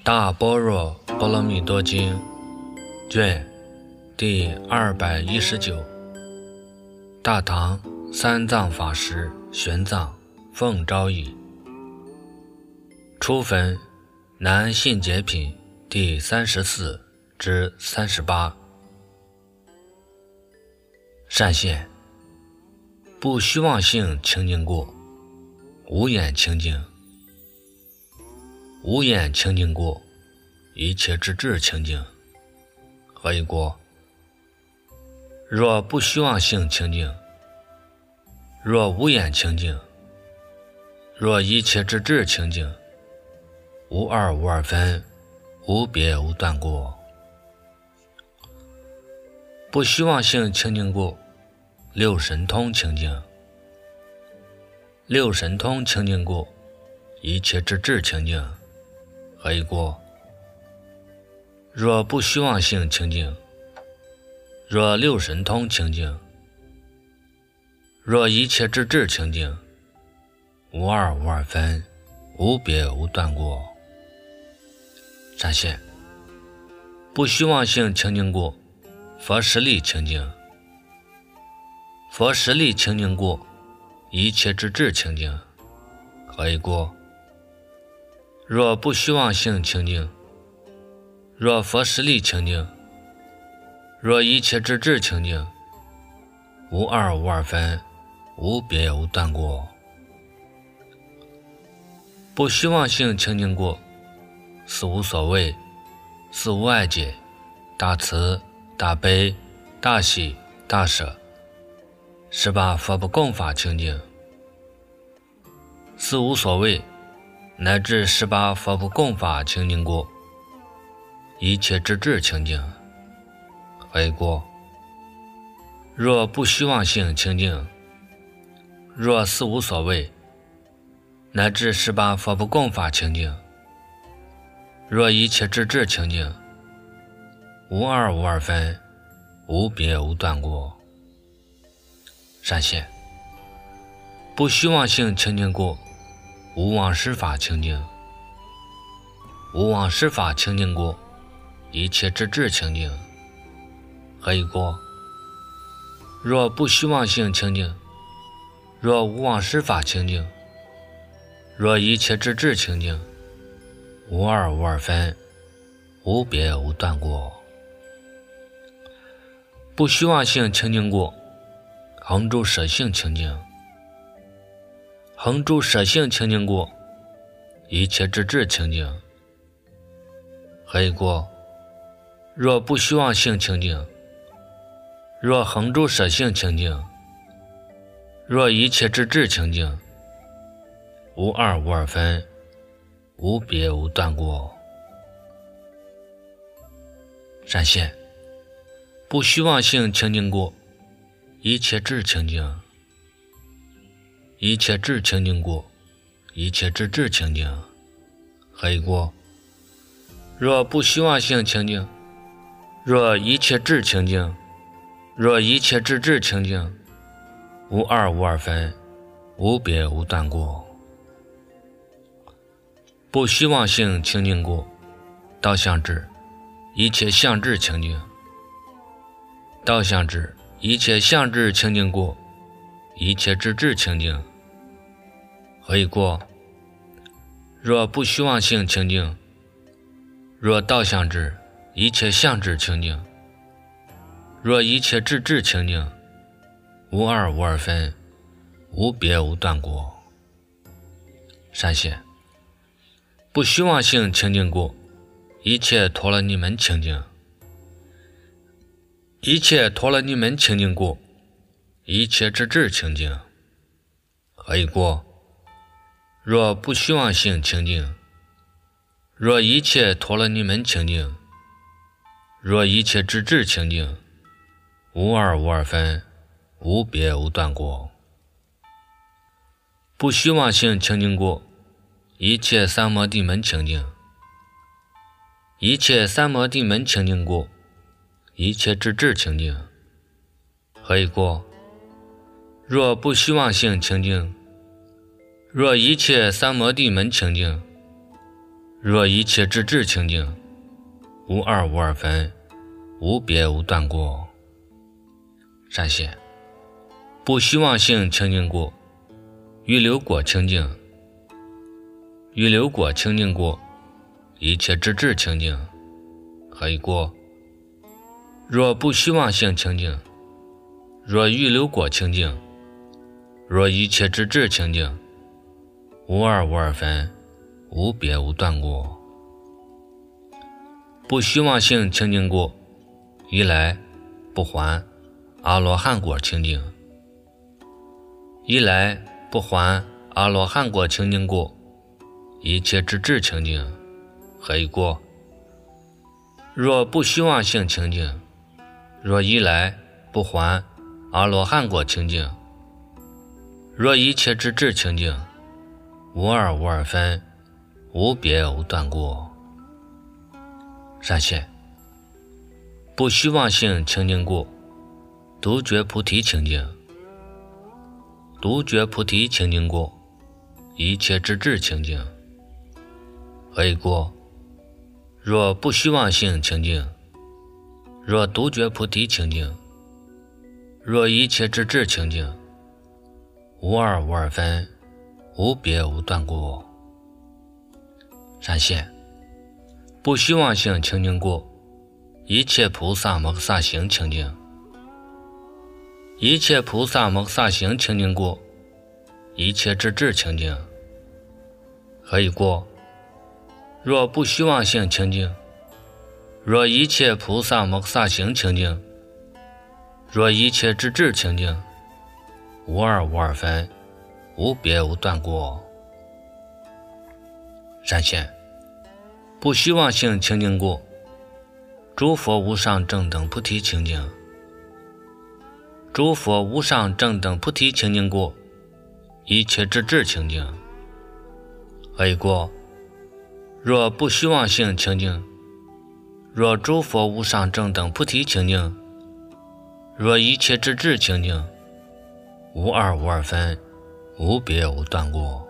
大般若波罗蜜多经卷第219，大唐三藏法师玄奘奉诏译，初分南信解品第34至38。善现不虚妄性清净过，无眼清净，无眼清净过，一切之智清净。何以过？若不虚妄性清净，若无眼清净，若一切之智清净，无二无二分，无别无断过。不虚妄性清净过，六神通清净，六神通清净过，一切之智清净。何以过？若不虚妄性清净，若六神通清净，若一切之智清净，无二无二分，无别无断过。善现不虚妄性清净过，佛实力清净，佛实力清净过，一切之智清净。何以过？若不虚妄性清净，若佛实力清净，若一切之智清净，无二无二分，无别无断过。不虚妄性清净过，四无所谓，四无碍解，大慈大悲大喜大舍，18佛不共法清净。四无所谓乃至18佛不共法清净过，一切之智清净。何以过？若不虚妄性清净，若四无所谓乃至18佛不共法清净，若一切之智清净，无二无二分，无别无断过。善现不虚妄性清净过，无妄施法清净，无妄施法清净过，一切之智清净。何以过？若不虚妄性清净，若无妄施法清净，若一切之智清净，无二无二分，无别无断过。不虚妄性清净过，恒住舍性清净，恒住舍性清净过，一切之智清净。何以过？若不虚妄性清净，若恒住舍性清净，若一切之智清净，无二无二分，无别无断过。善现不虚妄性清净过，一切智清净，一切智清净过，一切之智清净。何以过？若不虚妄性清净，若一切智清净，若一切之智清净，无二无二分，无别无断过。不虚妄性清净过，道相智，一切相智清净，道相智，一切相智清净过，一切之智清净。何以过？若不虚妄性清净，若道相智，一切相智清净，若一切之智清净，无二无二分，无别无断过。善现不虚妄性清净过，一切陀罗尼门清净，一切陀罗尼门清净过，一切之智清净。何以过？若不虚妄性清净，若一切陀罗尼门清净，若一切之智清净，无二无二分，无别无断过。不虚妄性清净过，一切三摩地门清净，一切三摩地门清净过，一切之智清净。何以过？若不虚妄性清净，若一切三摩地门清净， 若一切之智清净，无二无二分，无别无断过。善现，不虚妄性清净过，预流果清净，预流果清净过，一切之智清净，何以过？若不虚妄性清净，若预流果清净，若一切之智清净，无二无二分，无别无断过。不虚妄性清净过，一来不还阿罗汉果清净，一来不还阿罗汉果清净过，一切之智清净，何以过？若不虚妄性清净，若一来不还阿罗汉果清净，若一切之智清净，无二无二分，无别无断过。善现，不虚妄性清净过，独觉菩提清净，独觉菩提清净过，一切之智清净，何以过？若不虚妄性清净，若独觉菩提清净，若一切之智清净，无二无二分，无别无断过。善现，不虚妄性清净过，一切菩萨摩诃萨行清净，一切菩萨摩诃萨行清净过，一切之智清净，何以过？若不虚妄性清净，若一切菩萨摩诃萨行清净，若一切之智清净，无二无二分，无别无断过。善现，不虚妄性清净过，诸佛无上正等菩提清净，诸佛无上正等菩提清净过，一切之智清净，何以过？若不虚妄性清净，若诸佛无上正等菩提清净，若一切之智清净，无二无二分，无别无断过。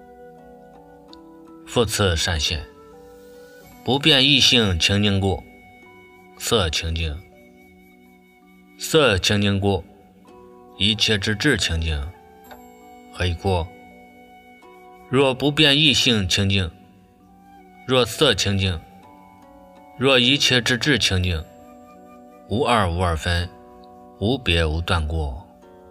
复次善现，不变异性清净过，色清净，色清净过，一切之智清净，何以过？若不变异性清净，若色清净，若一切之智清净，无二无二分，无别无断过。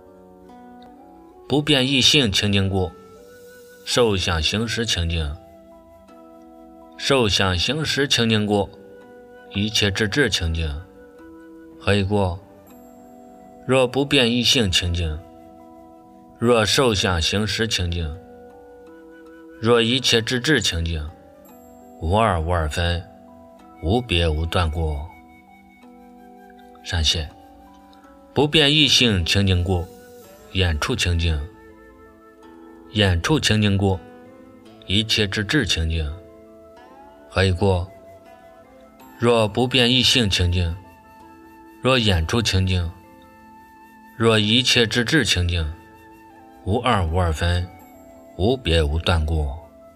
不变异性清净过，受想行识清净，受想行识清净过，一切之智清净，何以过？若不变异性清净，若受想行识清净，若一切之智清净，无二无二分，无别无断过。善现，不变异性清净过，眼处清净，眼处清净过，一切之智清净，何以过？若不变异性清净，若眼处清净，若一切之智清净，无二无二分，无别无断过。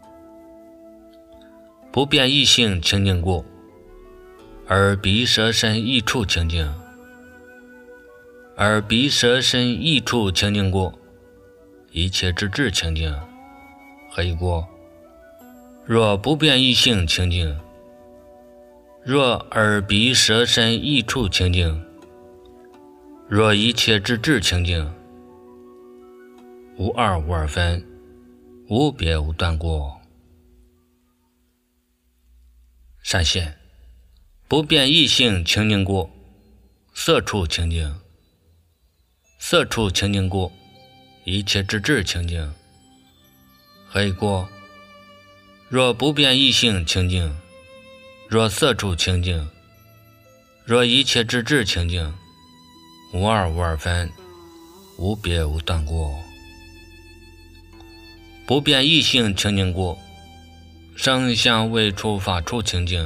不变异性清净过，耳鼻舌身意处清净，耳鼻舌身意处清净过，一切之智清净，何以过？若不变异性清净，若耳鼻舌身意处清净，若一切之智清净，无二无二分，无别无断过。善现，不变异性清净过，色处清净，色处清净过，一切之智清净，何以过？若不变异性清净，若色处清净，若一切之智清净，无二无二分，无别无断过。不变异性清净过，声香味触法处清净，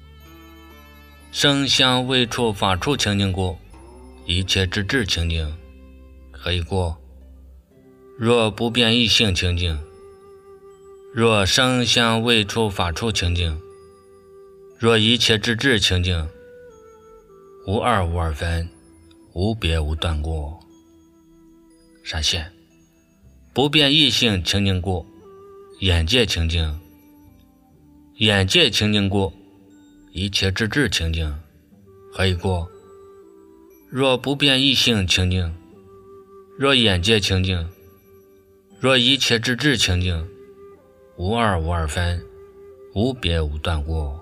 声香味触法处清净过，一切之智清净，何以过？若不变异性清净， 若声香味触法处清净，若一切之智清净，无二无二分，无别无断过。闪现不变异性清净过，眼界清净，眼界清净过，一切之智清净，何以过？若不变异性清净，若眼界清净，若一切之智清净，无二无二分，无别无断过。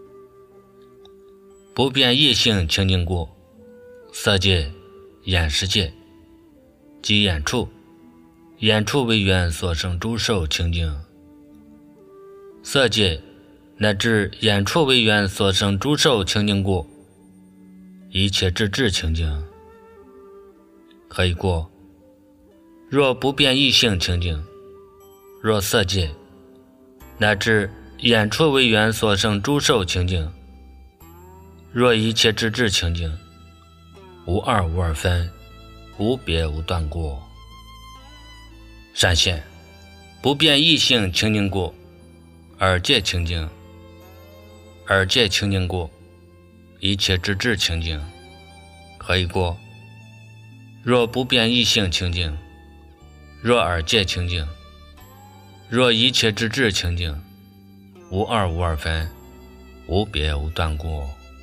不变异性清净过，色界、眼识界即眼处，眼处为缘所生诸受清净，色界乃至眼处为缘所生诸受清净过，一切之智清净，何以过？若不变异性清净，若色界乃至眼处为缘所生诸受清净，若一切之智清净，无二无二分，无别无断过。闪现不变异性清净过，耳界清净，耳界清净过，一切之智清净，何以过？若不变异性清净，若耳界清净，若一切之智清净，无二无二分，无别无断过。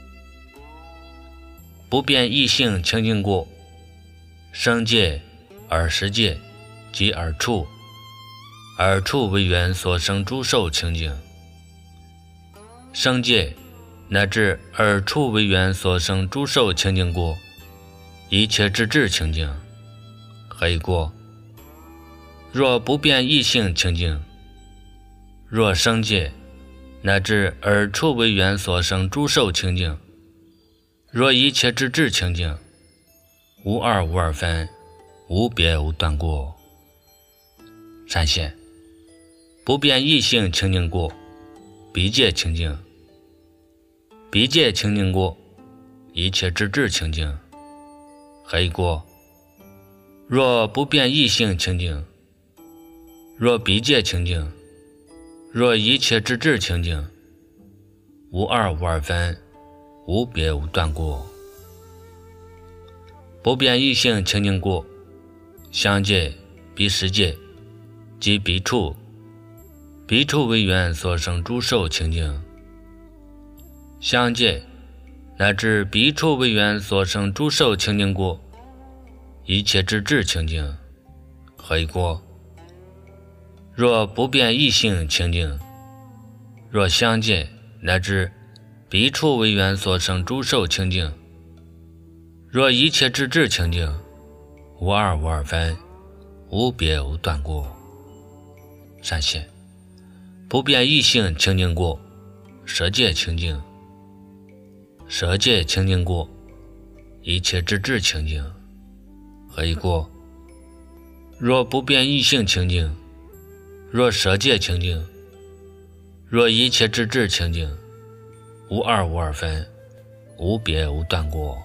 不变异性清净过，声界、耳识界即耳处，耳处为缘所生诸受清净，声界乃至耳处为缘所生诸受清净过，一切之智清净，何以过？若不变异性清净，若声界乃至耳处为缘所生诸受清净，若一切之智清净，无二无二分，无别无断过。闪现不变异性清净过，鼻界清净，鼻界清净过，一切之智清净，何以过？若不变异性清净，若鼻界清净，若一切之智清净，无二无二分，无别无断过。不变异性清净过，香界、鼻识界即鼻处，鼻处为缘所生诸受清净，香界乃至鼻处为缘所生诸受清净过，一切之智清净，何以过？若不变异性清净，若香界乃至鼻处为缘所生诸受清净，若一切之智清净，无二无二分，无别无断过。闪现不变异性清净过，舌界清净，舌界清净过，一切之智清净，何以过？若不变异性清净，若舌界清净，若一切之智清净，无二无二分，无别无断过。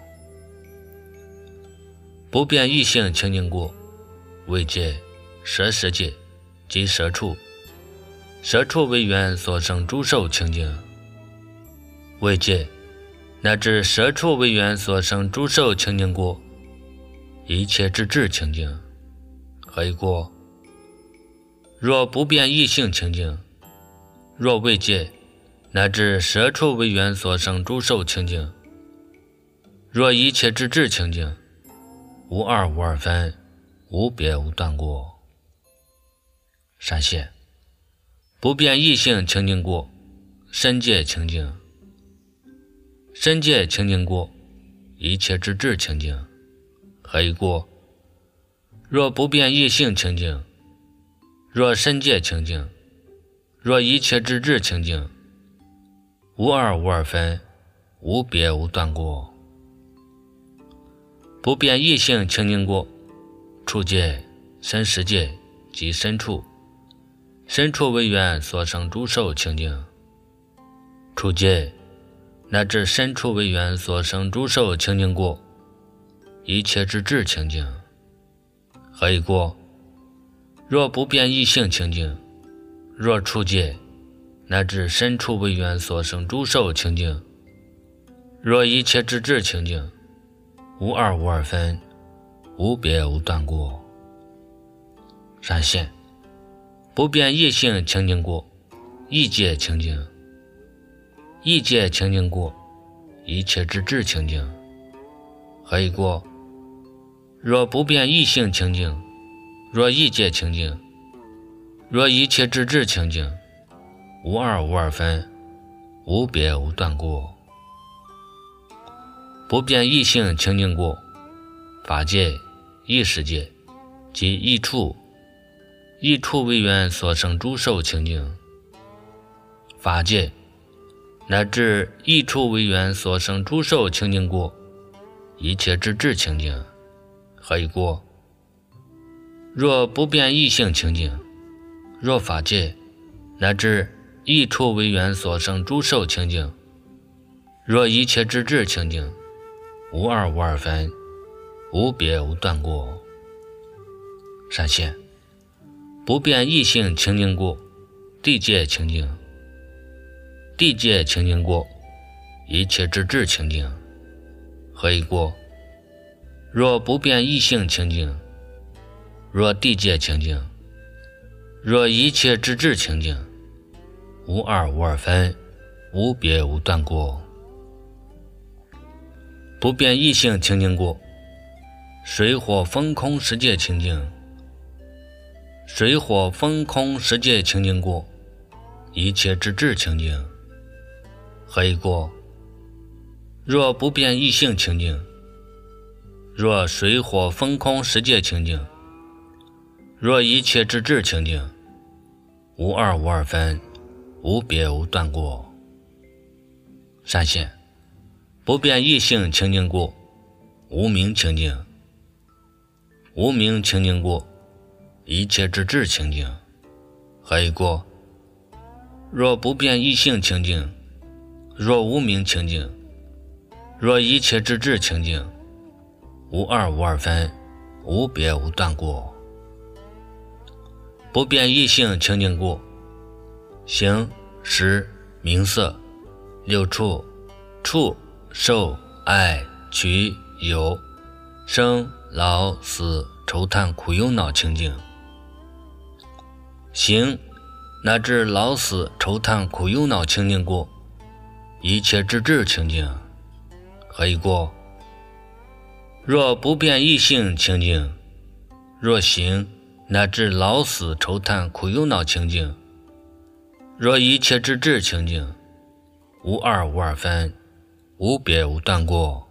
不变异性清净过，味界、舌识界即舌处，舌处为缘所生诸受清净，味界乃至舌处为缘所生诸受清净过，一切之智清净，何以过？若不变异性清净，若味界乃至舌处为缘所生诸受清净，若一切之智清净，无二无二分，无别无断过。闪现不变异性清净过，身界清净，身界清净过，一切之智清净，何以过？若不变异性清净，若身界清净，若一切之智清净，无二无二分，无别无断过。不变异性清净过，触界、身识界即身处，身处为缘所生诸受清净，触界乃至身处为缘所生诸受清净过，一切之智清净，何以过？若不变异性清净， 若处界，乃至身处为缘所生诸受清净，若一切之智清净，无二无二分，无别无断过。闪现不变异性清净过，异界清净，异界清净过，一切之智清净，何以过？若不变异性清净，若异界清净，若一切之智清净，无二无二分，无别无断过。不变异性清净过，法界、异世界及异处，异处为缘所生诸受清净，法界乃至异处为缘所生诸受清净过，一切之智清净，何以过？若不变异性清净，若法界乃至异处为缘所生诸受清净，若一切之智清净，无二无二分，无别无断过。闪现不变异性清净过，地界清净，地界清净过，一切之智清净，何以过？若不变异性清净，若地界清净，若一切之智清净，无二无二分，无别无断过。不变异性清净过，水火风空世界清净，水火风空世界清净过，一切之智清净，何以过？若不变异性清净，若水火风空世界清净，若一切之智清净，无二无二分，无别无断过。闪现不变异性清净过，无明清净，无明清净过，一切之智清净，何以过？若不变异性清净，若无明清净，若一切之智清净，无二无二分，无别无断过。不变异性清净过，形、识、名色、六处、触、受、爱、取、有、生、老、死、愁叹苦忧恼清净，形乃至老死愁叹苦忧恼清净过，一切之智清净，何以过？若不变异性清净，若形乃至老死愁叹苦忧恼清净，若一切之智清净，无二无二分，无别无断过。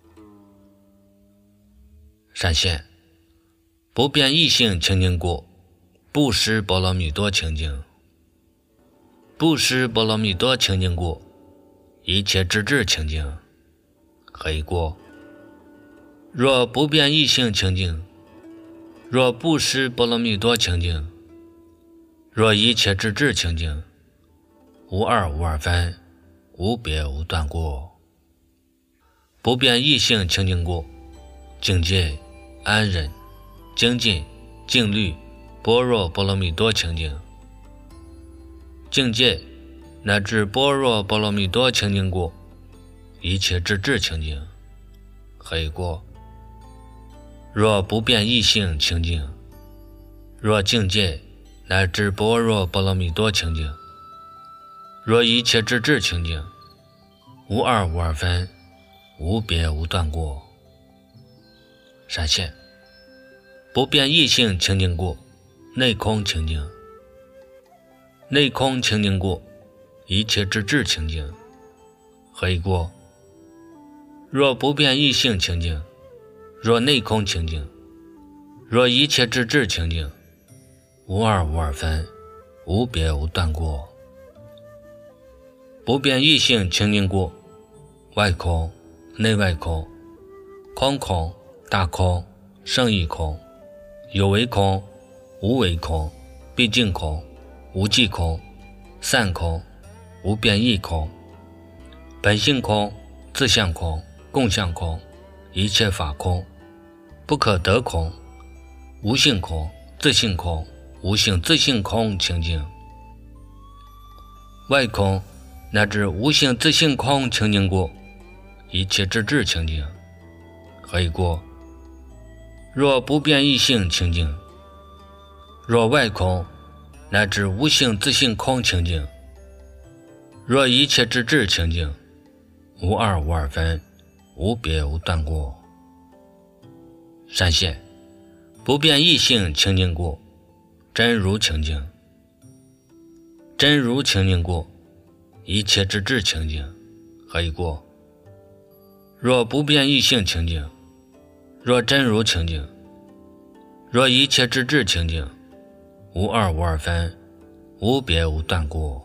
闪现不变异性清净过，布施波罗蜜多清净，布施波罗蜜多清净过，一切之智清净，何以过？若不变异性清净，若布施波罗蜜多清净，若一切之智清净，无二无二分，无别无断过。不变异性清净过，境界、安忍、精进、静虑、般若波罗蜜多清净，境界乃至般若波罗蜜多清净过，一切之智清净，何以过？若不变异性清净，若境界乃至般若波罗蜜多清净，若一切之智清净，无二无二分，无别无断过。闪现不变异性清净过，内空清净，内空清净过，一切之智清净，何以过？若不变异性清净，若内空清净，若一切之智清净，无二无二分，无别无断过。不变异性清净过，外空、内外空、空空、大空、胜义空、有为空、无为空、毕竟空、无记空、散空、无变异空、本性空、自相空、共相空、一切法空、不可得空、无性空、自性空、无性自性空清净， 外空乃至无性自性空清净过，一切之智清净，何以过？若不变异性清净，若外空乃至无性自性空清净，若一切之智清净，无二无二分，无别无断过。闪现不变异性清净过，真如清净，真如清净过，一切之智清净，何以过？若不变异性清净，若真如清净，若一切之智清净，无二无二分，无别无断过。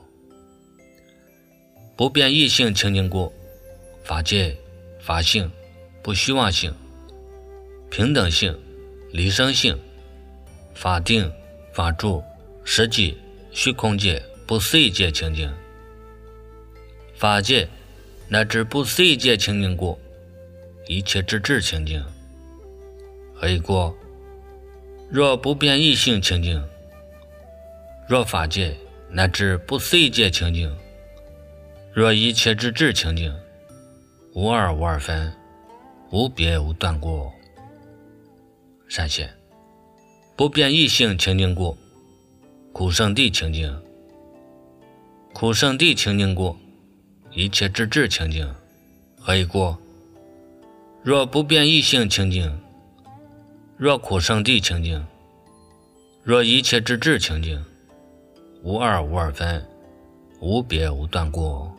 不变异性清净过，法界、法性、不虚妄性、平等性、离生性、法定、法住、实际、虚空界、不思议界清净，法界乃至不思议界清净过，一切之智清净，何以过？若不变异性清净，若法界乃至不思议界清净，若一切之智清净，无二无二分，无别无断过。闪现不变异性清净过，苦圣地清净，苦圣地清净过，一切之智清净，何以过？若不变异性清净，若苦圣地清净，若一切之智清净，无二无二分，无别无断过。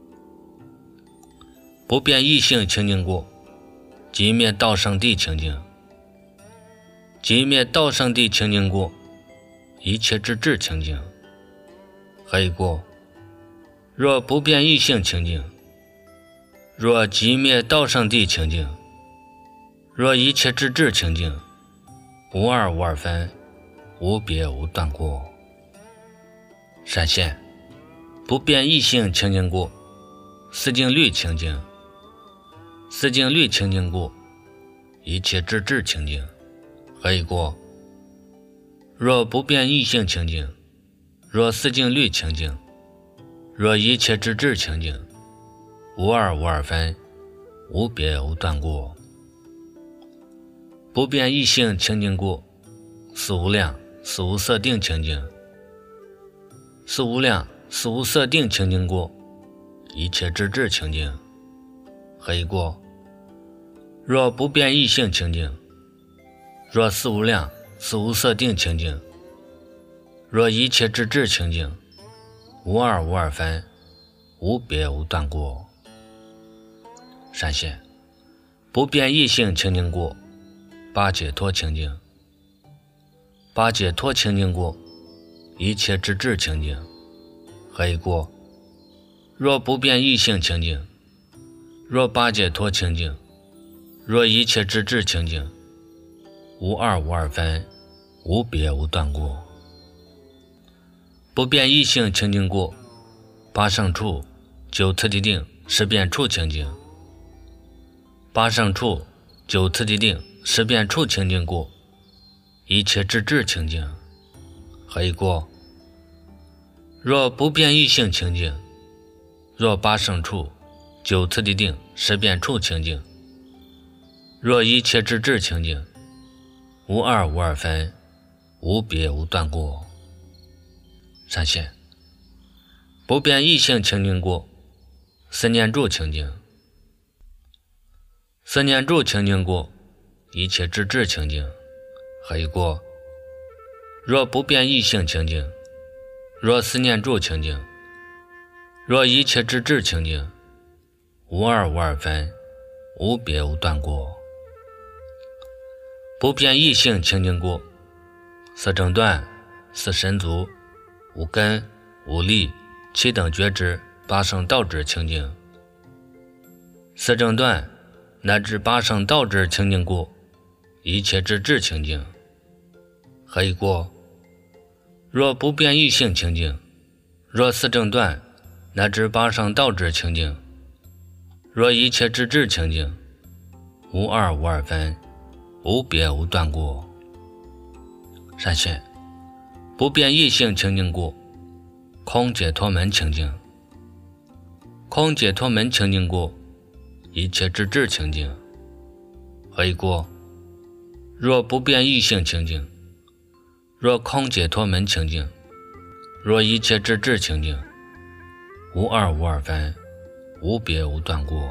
不变异性清净过，即灭道圣地清净，即灭道圣地清净过，一切之智清净，何以过？若不变异性清净，若即灭道圣地清净，若一切之智清净，无二无二分，无别无断过。闪现不变异性清净过，四净律清净，四净律清净过，一切之智清净，何以过？若不变异性清净，若四净律清净，若一切之智清净，无二无二分，无别无断过。不变异性清净过，四无量、四无色定清净，四无量、四无色定清净过，一切之智清净，何以过？若不变异性清净，若四无量、四无色定清净，若一切之智清净，无二无二分，无别无断过。闪现不变异性清净过，八解脱清净，八解脱清净过，一切之智清净，何以过？若不变异性清净，若八解脱清净，若一切之智清净，无二无二分，无别无断过。不变异性清净过，八圣处、九次第定、十变处清净，八圣处、九次第定、十变处清净过，一切之智清净，何以过？若不变异性清净，若八圣处、九次第定、十变处清净，若一切之智清净，无二无二分，无别无断过。闪现不变异性清净过，四念住清净，四念住清净过，一切之智清净，何以过？若不变异性清净，若四念住清净，若一切之智清净，无二无二分，无别无断过。不变异性清净过，四正断、四神足、五根、五力、七等觉知、八圣道智清净，四正断乃至八圣道智清净过，一切之智清净，何以过？若不变异性清净，若四正断乃至八圣道智清净，若一切之智清净，无二无二分，无别无断过。闪现不变异性清净过， 空解脱门清净。空解脱门清净故，一切之智清净。何以故？若不变异性清净，若空解脱门清净，若一切之智清净，无二无二分，无别无断故。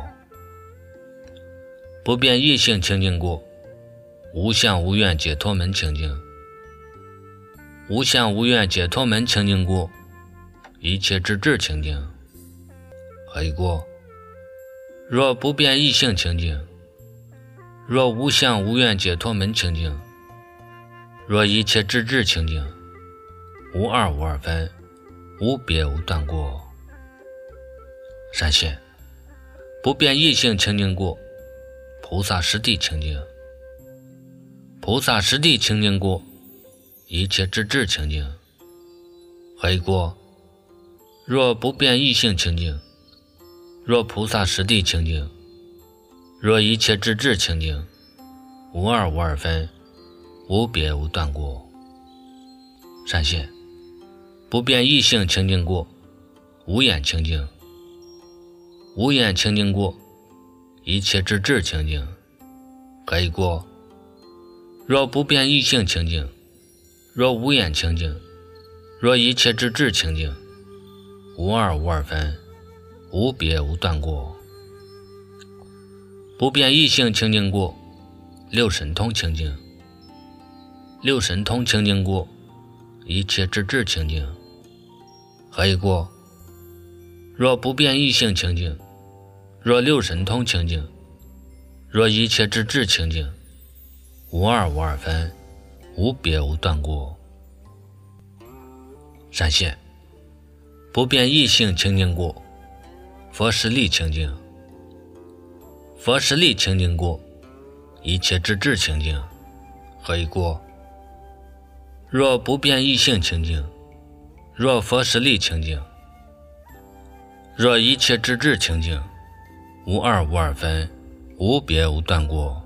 不变异性清净故，无相无愿解脱门清净。无相无愿解脱门清净故，一切之智清净。何以故？若不变异性清净，若无相无愿解脱门清净，若一切之智清净，无二无二分，无别无断故。善现，不变异性清净故，菩萨实地清净。菩萨实地清净故，一切之智清净。何以故？若不变异性清净，若菩萨实地清净，若一切之智清净，无二无二分，无别无断故。善现，不变异性清净故，无眼清净。无眼清净故，一切之智清净。何以故？若不变异性清净，若无眼清净，若一切之智清净，无二无二分，无别无断故。不变异性清净故，六神通清净。六神通清净故，一切之智清净。何以故？若不变异性清净，若六神通清净，若一切之智清净，无二无二分，无别无断故。善现，不变异性清净故，佛实力清净。佛实力清净故，一切之智清净。何以故？若不变异性清净，若佛实力清净，若一切之智清净，无二无二分，无别无断故。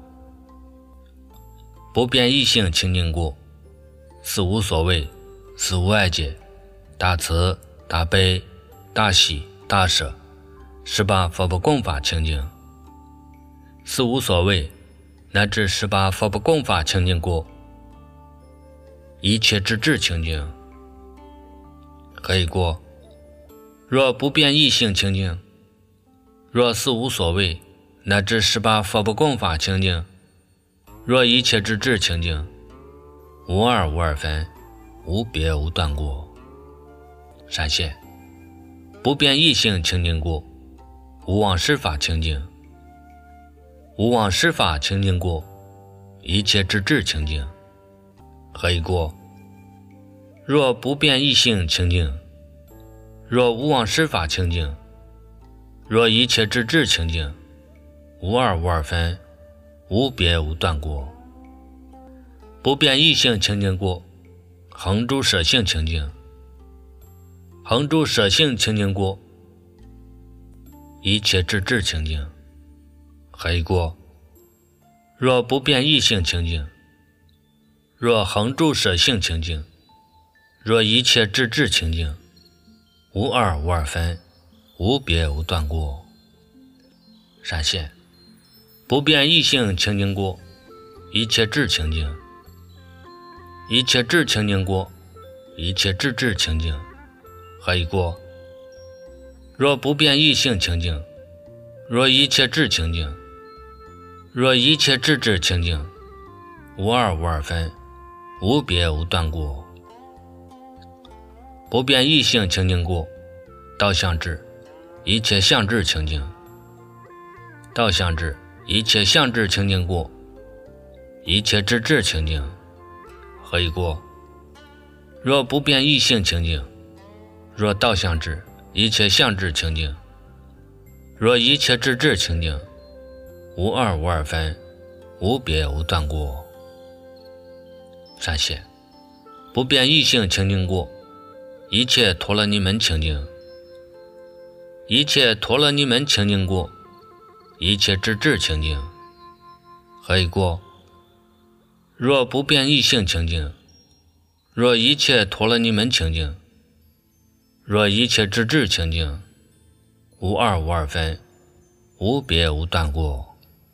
不变异性清净故，四无所谓，四无碍解，大慈大悲大喜大舍，18佛不共法清净。四无所谓乃至18佛不共法清净故，一切之智清净。何以故？若不变异性清净，若四无所谓乃至18佛不共法清净，若一切之智清净，无二无二分，无别无断故。善现，不变异性清净故，无妄施法清净。无妄施法清净故，一切之智清净。何以故？若不变异性清净，若无妄施法清净，若一切之智清净，无二无二分，无别无断故。不变异性清净故，恒诸舍性清净。恒诸舍性清净故，一切之智清净。何以故？若不变异性清净，若恒诸舍性清净，若一切之智清净，无二无二分，无别无断故。善现，不变异性清净故，一切智清净。一切智清净故，一切智智清净。何以故？若不变异性清净，若一切智清净，若一切智智清净，无二无二分，无别无断故。不变异性清净故，道相智，一切相智清净。道相智，一切相智清净故，一切智智清净。何以故？若不变异性清净，若道相智，一切相智清净，若一切智智清净，无二无二分，无别无断故。善现，不变异性清净故，一切陀罗尼门清净。一切陀罗尼门清净故，一切智智清净。何以故？若不变异性清净，若一切陀罗尼门清净， 若一切之智清净，无二无二分，无别无断过。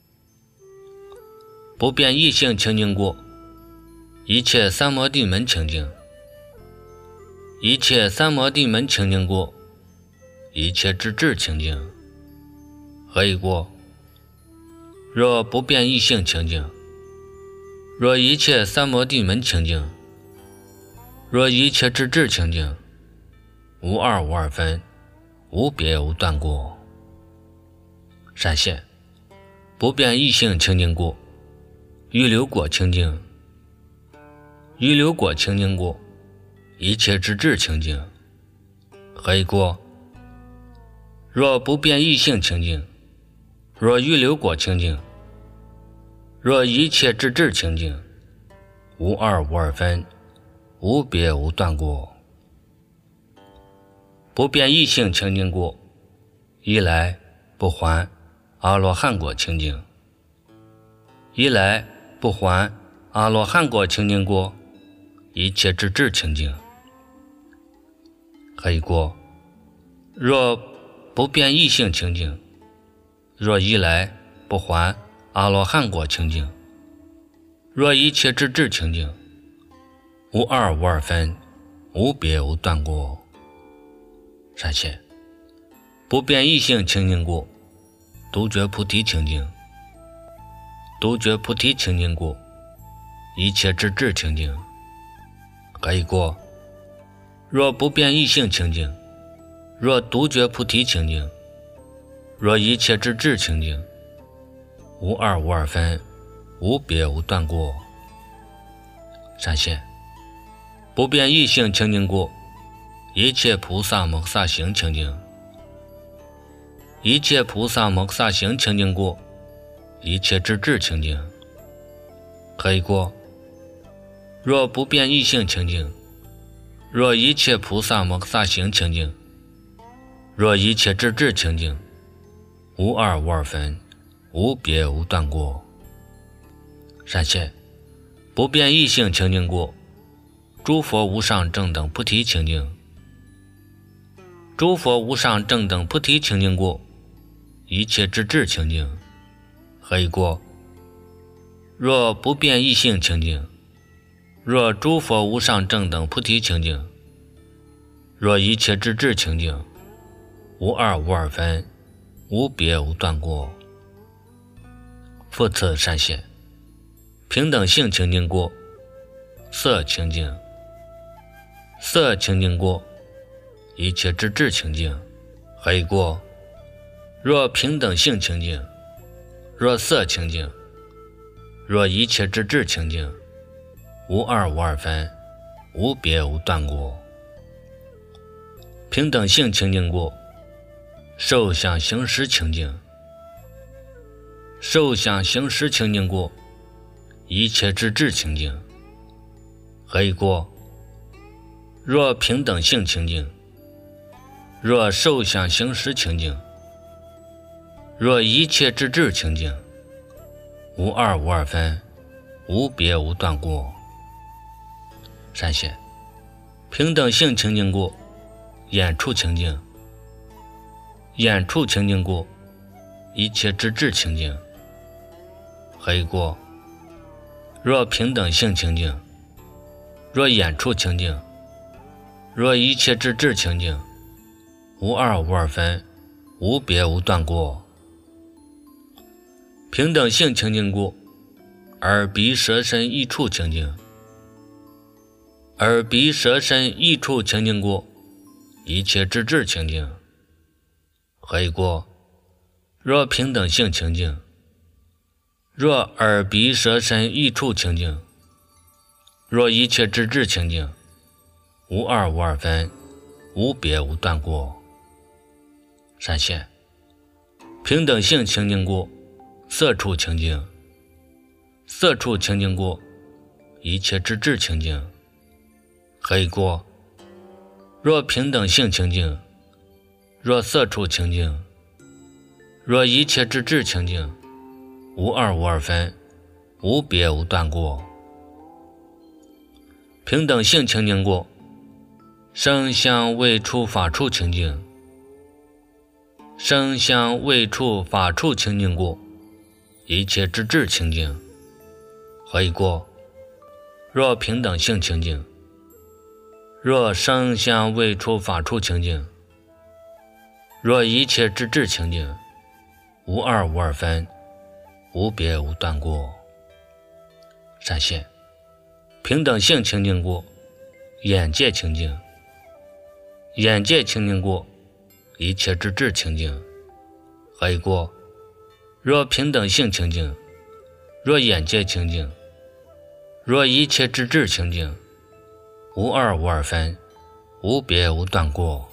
不变异性清净过，一切三摩地门清净，一切三摩地门清净过，一切之智清净。何以过？若不变异性清净，若一切三摩地门清净，若一切之智清净，无二无二分，无别无断过。闪现不变异性清净过，预流果清净，预流果清净过，一切之智清净。何以过？若不变异性清净，若预流果清净，若一切之智清净，无二无二分，无别无断过。不变异性清净过，一来不还阿罗汉果清净，一来不还阿罗汉果清净过，一切之智清净。何以过？若不变异性清净，若一来不还阿罗汉果清净，若一切之智清净，无二无二分，无别无断过。闪现不变异性清净过，独觉菩提清净，独觉菩提清净过，一切之智清净。何以过？若不变异性清净，若独觉菩提清净，若一切之智清净，无二无二分，无别无断过。闪现不变异性清净过，一切菩萨摩诃萨行清净，一切菩萨摩诃萨行清净过，一切之智清净。何以过？若不变异性清净，若一切菩萨摩诃萨行清净，若一切之智清净，无二无二分，无别无断过。闪现不变异性清净过，诸佛无上正等菩提清净，诸佛无上正等菩提清净过，一切之智清净。何以过？若不变异性清净，若诸佛无上正等菩提清净，若一切之智清净，无二无二分，无别无断过。复次闪现平等性清净过，色清净，色清净过，一切之智清净。何以过？若平等性清净，若色清净，若一切之智清净，无二无二分，无别无断过。平等性清净过，受想行识清净，受想行识清净过，一切之智清净。何以过？若平等性清净，若受想行识清净，若一切之智清净，无二无二分，无别无断过。闪现平等性清净过，眼处清净，眼处清净过，一切之智清净。何以过？若平等性清净，若眼处清净，若一切之智清净，无二无二分，无别无断过。平等性清净过，耳鼻舌身意处清净，耳鼻舌身意处清净过，一切之智清净。何以过？若平等性清净，若耳鼻舌身意处清净，若一切之智清净，无二无二分，无别无断过。闪现平等性清净过，色处清净，色处清净过，一切之智清净。何以过？若平等性清净，若色处清净，若一切之智清净，无二无二分，无别无断过。平等性清净过， 声香味触法处清净，声香味触法处清净过，一切之智清净。何以过？若平等性清净，若声香味触法处清净，若一切之智清净，无二无二分，无别无断过。闪现平等性清净过，眼界清净，眼界清净过，一切之智清净。何以过？若平等性清净，若眼界清净，若一切之智清净，无二无二分，无别无断过。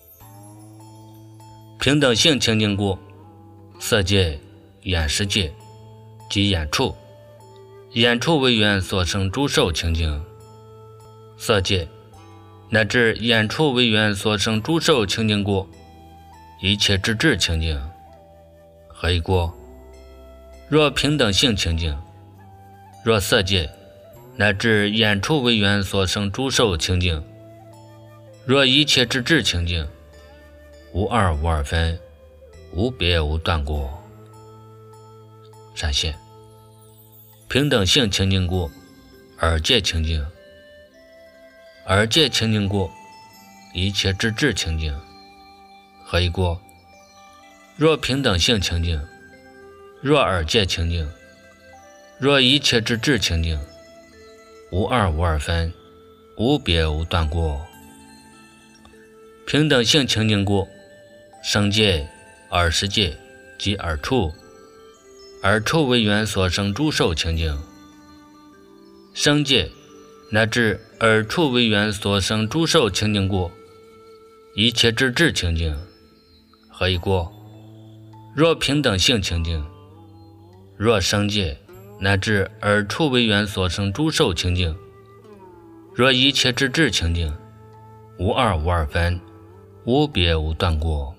平等性清净过，色界、眼识界及眼处，眼处为缘所生诸受清净。色界乃至眼处为缘所生诸受清净过，一切之智清净。何以过？若平等性清净，若色界乃至眼处为缘所生诸受清净，若一切之智清净，无二无二分，无别无断过。闪现平等性清净过，耳界清净，耳界清净过，一切之智清净。何以过？若平等性清净，若耳界清净，若一切之智清净，无二无二分，无别无断过。平等性清净过，声界、耳识界及耳处，耳处为缘所生诸受清净。声界乃至耳处为缘所生诸受清净过，一切之智清净。何以过？若平等性清净，若声界乃至耳处为缘所生诸受清净，若一切之智清净，无二无二分，无别无断过。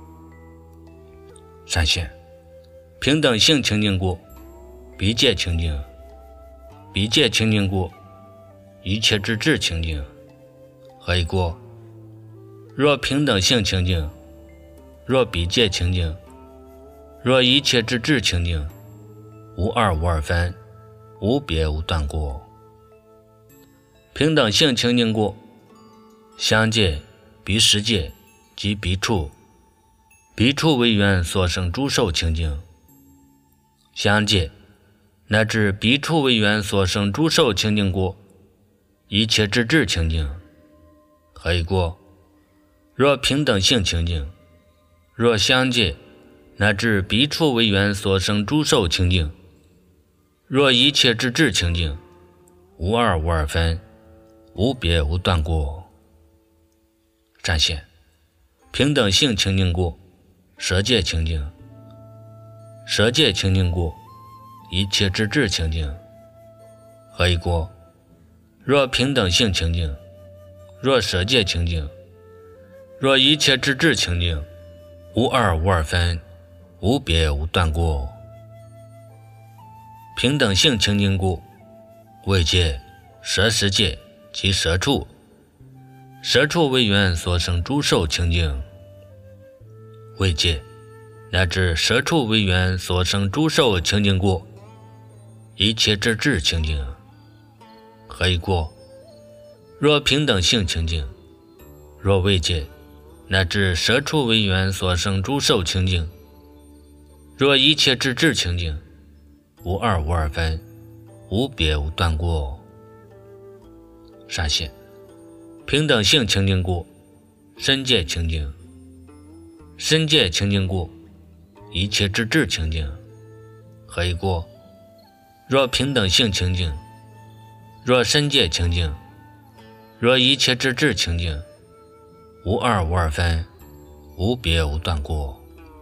闪现平等性清净过，鼻界清净，鼻界清净过，一切之智清净。何以过？若平等性清净，若鼻界清净，若一切之智清净，无二无二分，无别无断过。平等性清净过，香界、鼻识界及鼻处，鼻处为缘所生诸受清净。香界乃至鼻处为缘所生诸受清净过，一切之智清净。何以过？若平等性清净，若香界乃至鼻处为缘所生诸受清净，若一切之智清净，无二无二分，无别无断过。展现平等性清净过，舌界清净，舌界清净过，一切之智清净。何以过？若平等性清净，若舌界清净，若一切之智清净，无二无二分，无别无断过。平等性清净过，味界、舌识界及舌处，舌处为缘所生诸受清净。味界乃至舌处为缘所生诸受清净过，一切之智清净。何以过？若平等性清净，若味界乃至舌处为缘所生诸受清净，若一切之智清净，无二无二分，无别无断过。闪现平等性清净过，身界清净，身界清净过，一切之智清净。何以过？若平等性清净，若身界清净，若一切之智清净，无二无二分，无别无断过。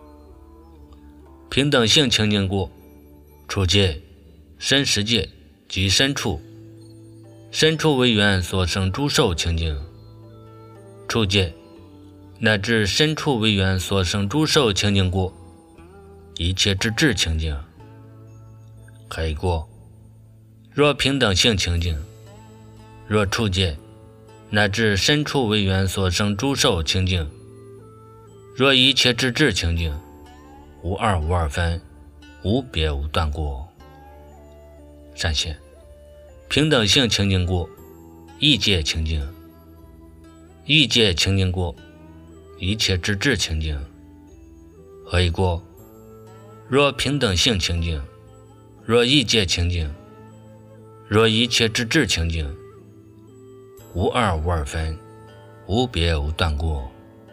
平等性清净过，处界、身识界及身处，身处为缘所生诸受清净。处界乃至身处为缘所生诸受清净过，一切之智清净。何以过？若平等性清净，若处界乃至身处为缘所生诸受清净。若一切之智清净，无二无二分，无别无断过。善现平等性清净故，异界清净。异界清净故，一切之智清净。何以故？若平等性清净，若异界清净，若一切之智清净，无二无二分，无别无断过。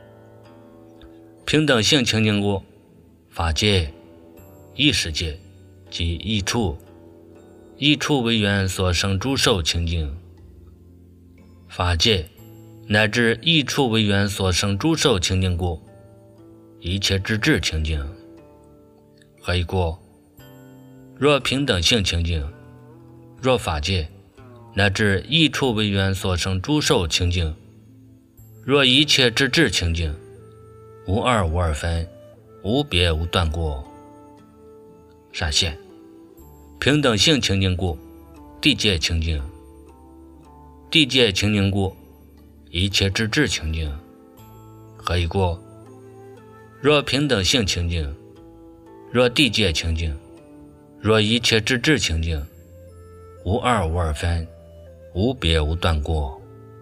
平等性清净故，法界、异世界即异处，异处为缘所生诸受清净。法界乃至异处为缘所生诸受清净故，一切之智清净。何以故？若平等性清净，若法界乃至异处为缘所生诸受清净，若一切之智清净，无二无二分，无别无断过。善现平等性清净故，地界清净。地界清净故，一切之智清净。何以故？若平等性清净，若地界清净，若一切之智清净，无二无二分，无别无断过。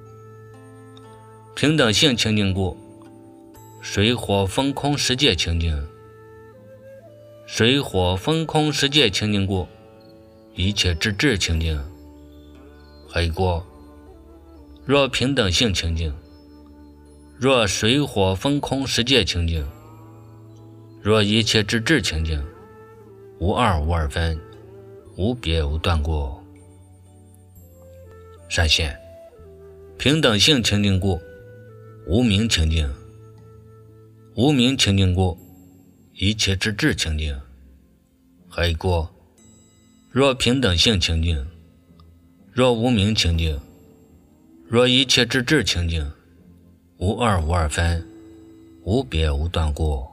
平等性清净故，水火风空十界清净。水火风空十界清净故，一切之智清净。何以故？若平等性清净，若水火风空十界清净，若一切之智清净，无二无二分，无别无断过。善现平等性清净故，无明清净。无明清净故，一切之智清净。何以故？若平等性清净，若无明清净，若一切之智清净，无二无二分，无别无断过。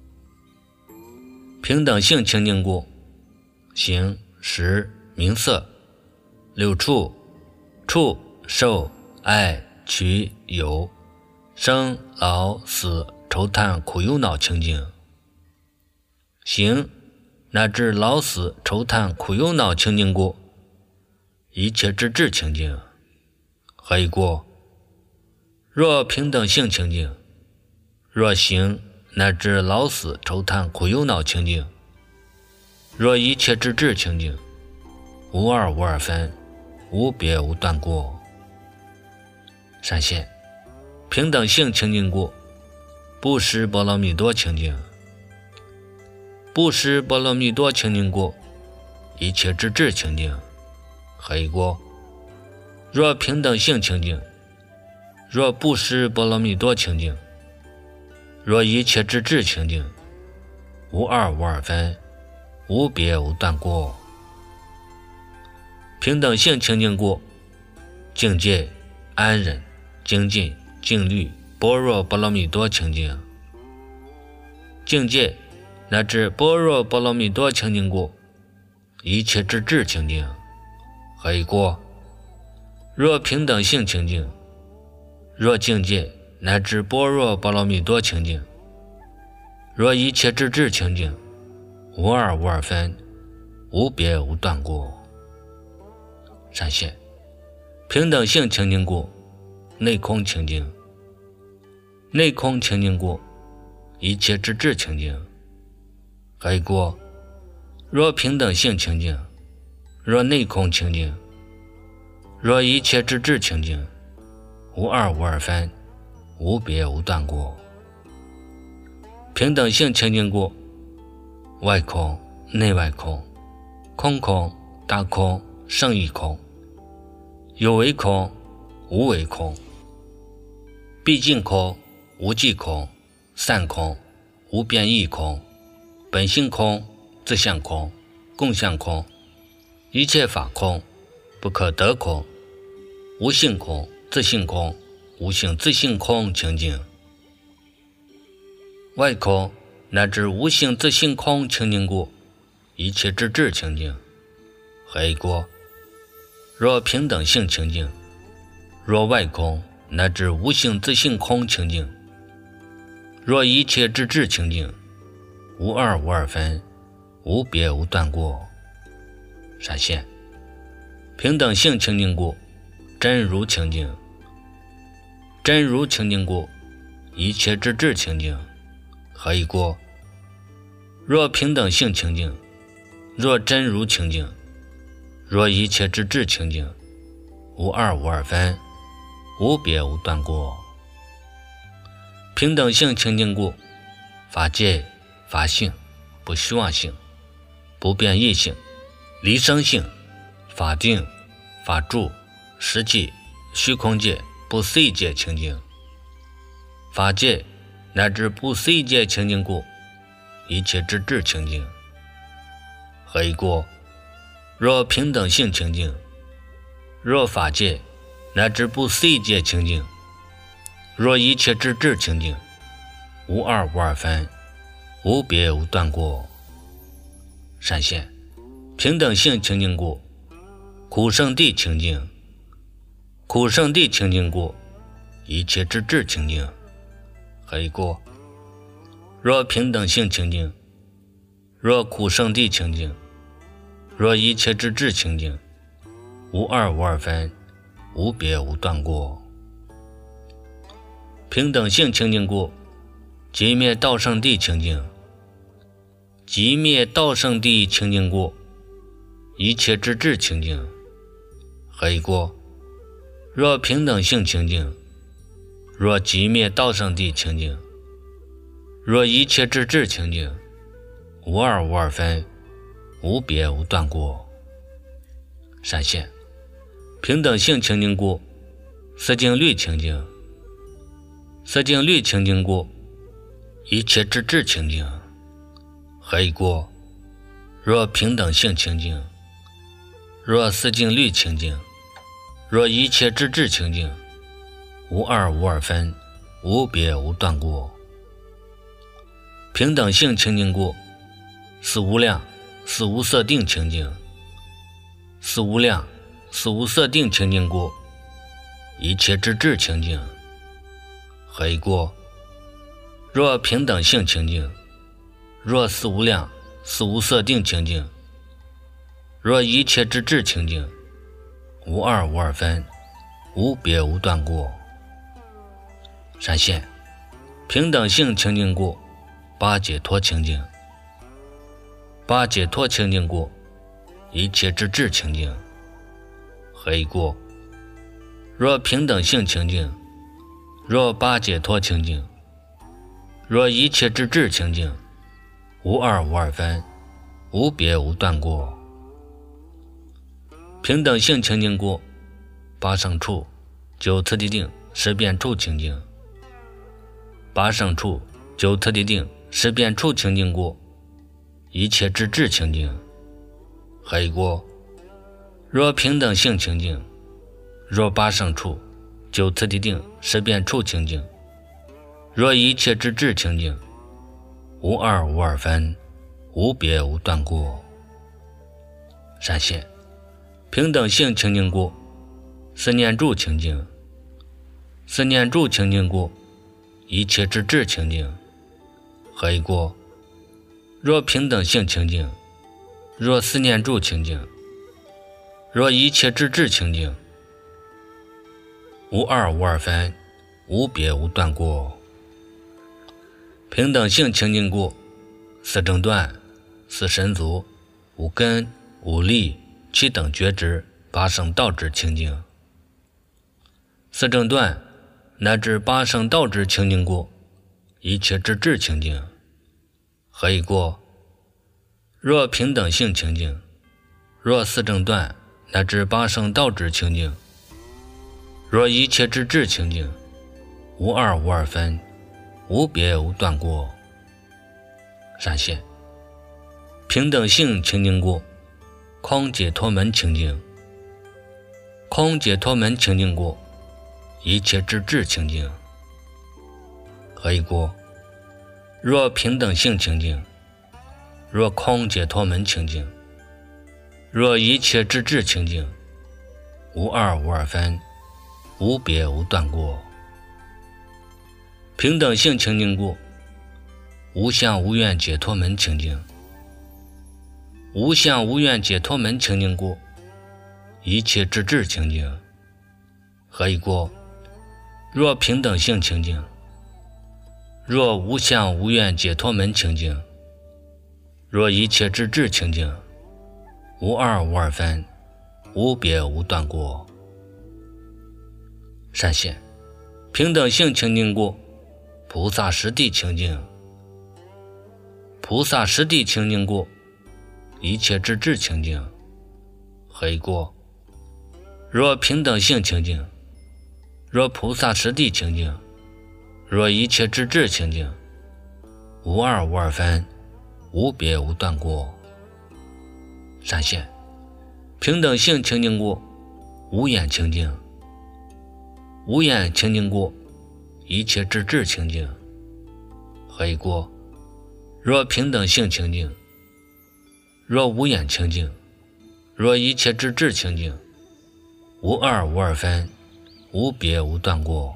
平等性清净故，形、识、名色、六处、触、受、爱、取、有、生、老、死、愁叹苦忧恼清净。形乃至老死愁叹苦忧恼清净故，一切之智清净。何以故？若平等性清净，若形乃至老死愁叹苦忧恼清净，若一切之智清净，无二无二分，无别无断过。善现平等性清净故，布施波罗蜜多清净。布施波罗蜜多清净故，一切之智清净。何以故？若平等性清净，若布施波罗蜜多清净，若一切之智清净，无二无二分，无别无断过。平等性清净故，境界、安忍、精进、静虑、般若波罗蜜多清净。境界乃至般若波罗蜜多清净故，一切之智清净。何以故？若平等性清净，若境界乃至般若波罗蜜多清净，若一切之智清净，无二无二分，无别无断过。善现平等性清净故，内空清净。内空清净故，一切之智清净。何以故？若平等性清净，若内空清净，若一切之智清净，无二无二分，无别无断过。平等性清净故，外空、内外空、空空、大空、胜义空、有为空、无为空、毕竟空、无际空、散空、无变异空、本性空、自相空、共相空、一切法空、不可得空、无性空、自性空、无性自性空清净。外空乃至无性自性空清净故，一切之智清净。何以故？若平等性清净，若外空乃至无性自性空清净。若一切之智清净，无二无二分，无别无断过。闪现平等性清净故，真如清净。真如清净故，一切之智清净。何以故？若平等性清净，若真如清净，若一切之智清净，无二无二分，无别无断过。平等性清净故，法界、法性、不虚妄性、不变异性、离生性、法定、法住、实际、虚空界、不思议界清净。法界乃至不思议界清净故，一切之智清净。何以故？若平等性清净，若法界乃至不思议界清净，若一切之智清净，无二无二分，无别无断过。闪现平等性清净故，苦圣地清净。苦圣地清净故，一切之智清净。何以故？若平等性清净，若苦圣地清净，若一切之智清净，无二无二分，无别无断过。平等性清净故，极灭道圣地清净。极灭道圣地清净故，一切之智清净。何以故？若平等性清净，若极灭道圣地清净，若一切之智清净，无二无二分，无别无断过。闪现平等性清净故，色净律清净。色净律清净故，一切之智清净。何以故？若平等性清净，若色净律清净，若一切之智清净，无二无二分，无别无断过。平等性清净故，四无量、四无色定清净。四无量、四无色定清净故，一切之智清净。何以故？若平等性清净，若四无量、四无色定清净，若一切之智清净，无二无二分，无别无断过。闪现平等性清净故，八解脱清净。八解脱清净故，一切之智清净。何以故？若平等性清净，若八解脱清净，若一切之智清净，无二无二分，无别无断过。平等性清净故，八圣处、九次第定、十变处清净。八圣处、九次第定、十变处清净故，一切之智清净。何以故？若平等性清净，若八圣处、九次第定、十变处清净，若一切之智清净，无二无二分，无别无断过。闪现平等性清净故，思念住清净。思念住清净故，一切之智清净。何以故？若平等性清净，若思念住清净，若一切之智清净，无二无二分，无别无断过。平等性清净故，四正断、四神足、五根、五力、七等觉知、八圣道智清净。四正断乃至八圣道智清净故，一切之智清净。何以故？若平等性清净，若四正断乃至八圣道智清净，若一切之智清净，无二无二分，无别无断过。闪现平等性清净故，空解脱门清净。空解脱门清净故，一切之智清净。何以故？若平等性清净，若空解脱门清净，若一切之智清净，无二无二分， 无别无断过。平等性清净过，无相无愿解脱门清净。无相无愿解脱门清净过，一切之智清净。何以过？若平等性清净，若无相无愿解脱门清净，若一切之智清净，无二无二分，无别无断过。善现平等性清净过，菩萨实地清净。菩萨实地清净过，一切之智清净。何以过？若平等性清净，若菩萨实地清净，若一切之智清净，无二无二分，无别无断过。善现平等性清净过，无眼清净。无眼清净过，一切之智清净。何以过？若平等性清净，若无眼清净，若一切之智清净，无二无二分，无别无断过。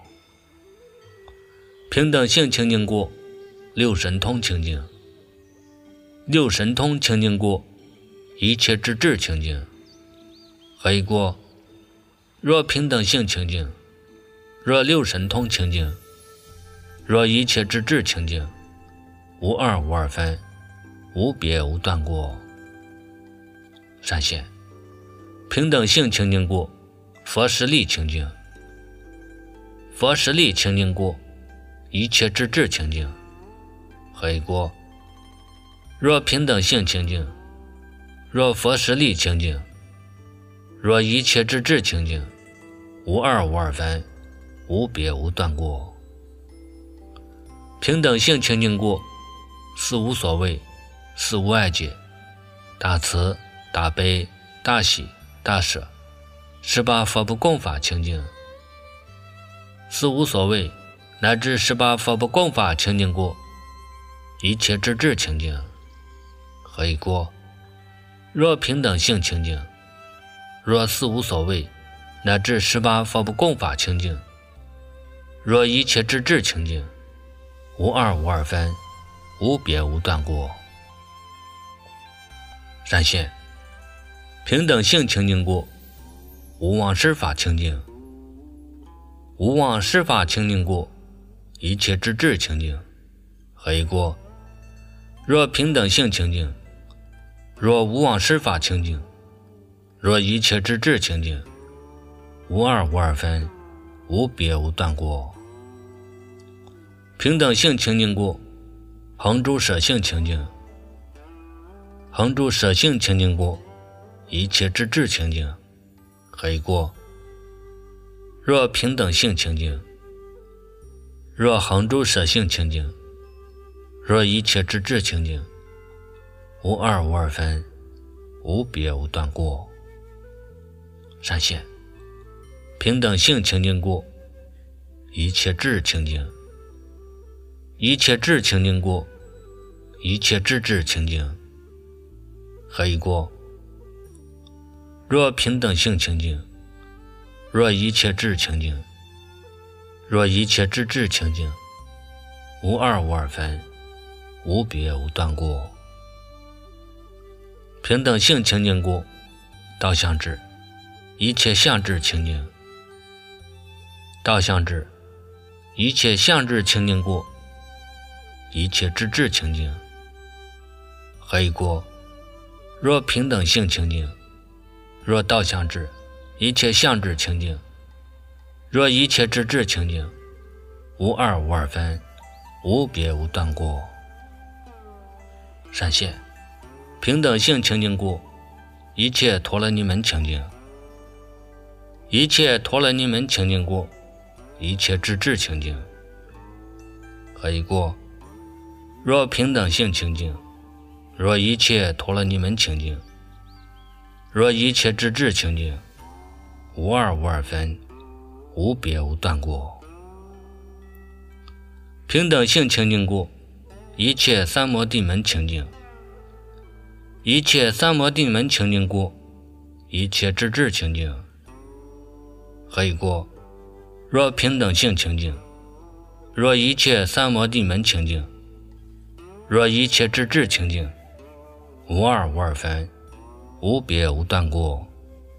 平等性清净过，六神通清净。六神通清净过，一切之智清净。何以过？若平等性清净，若六神通清净，若一切之智清净，无二无二分，无别无断过。善现平等性清净过，佛实力清净。佛实力清净过，一切之智清净。何以过？若平等性清净，若佛实力清净，若一切之智清净，无二无二分，无别无断过。平等性清净过，四无所谓，四无碍解，大慈大悲大喜大舍，18佛不共法清净。四无所谓乃至18佛不共法清净过，一切之智清净。何以过？若平等性清净，若四无所谓乃至18佛不共法清净，若一切之智清净，无二无二分，无别无断过。善现平等性清净过，无妄施法清净。无妄施法清净过，一切之智清净。何以过？若平等性清净，若无妄施法清净，若一切之智清净，无二无二分，无别无断过。平等性清净过，恒诸舍性清净。恒诸舍性清净过，一切之智清净。何以过？若平等性清净，若恒诸舍性清净，若一切之智清净，无二无二分，无别无断过。善现平等性清净过，一切智清净。一切智清净过，一切之智清净。何以过？若平等性清净，若一切智清净，若一切之智清净，无二无二分，无别无断过。平等性清净过，道相智，一切相智清净。道相智，一切相智清净过，一切之智清净。何以过？若平等性清净，若道相智，一切相智清净，若一切之智清净，无二无二分，无别无断过。善现平等性清净过，一切陀罗尼门清净。一切陀罗尼门清净过，一切之智清净。何以过？若平等性清净，若一切陀罗尼门清净，若一切之智清净，无二无二分，无别无断过。平等性清净过，一切三摩地门清净。一切三摩地门清净过，一切之智清净。何以过？ 若平等性清净，若一切三摩地门清净，若一切智智清净，无二无二分，无别无断过。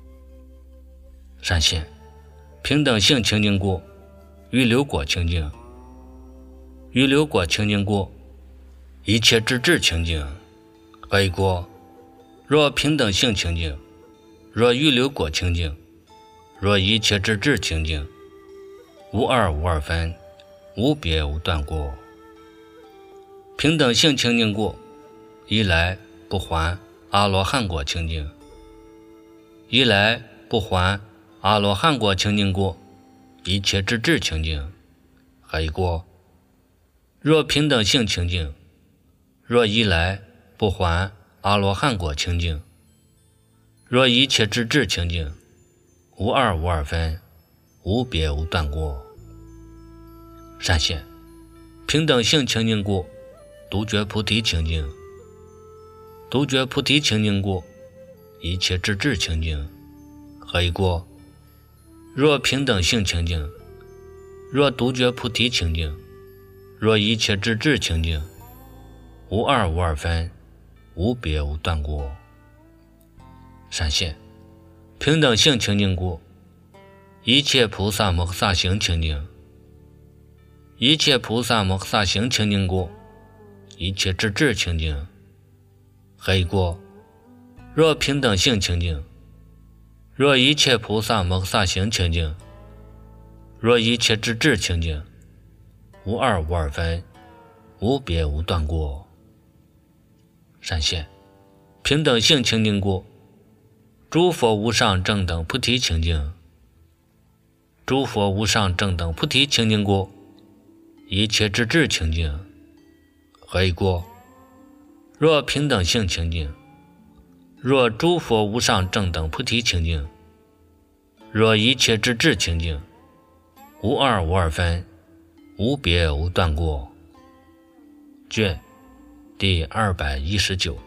善现，平等性清净过，预流果清净，预流果清净过，一切智智清净。何以过？若平等性清净，若预流果清净，若一切智智清净，无二无二分，无别无断过。平等性清净过，一来不还阿罗汉果清净，一来不还阿罗汉果清净过，一切智智清净。何以过？若平等性清净，若一来不还阿罗汉果清净，若一切智智清净，无二无二分，无别无断过。善现，平等性清净过，独觉菩提清净，独觉菩提清净过，一切智智清净。何以过？若平等性清净，若独觉菩提清净，若一切智智清净，无二无二分，无别无断过。善现，平等性清净过，一切菩萨摩诃萨行清净，一切菩萨摩诃萨行清净过，一切智智清净。何以过？若平等性清净，若一切菩萨摩诃萨行清净，若一切智智清净，无二无二分，无别无断过。善现，平等性清净过，诸佛无上正等菩提清净，诸佛无上正等菩提清净过，一切智智清净。何以过？若平等性清净，若诸佛无上正等菩提清净，若一切智智清净，无二无二分，无别无断过。卷第219。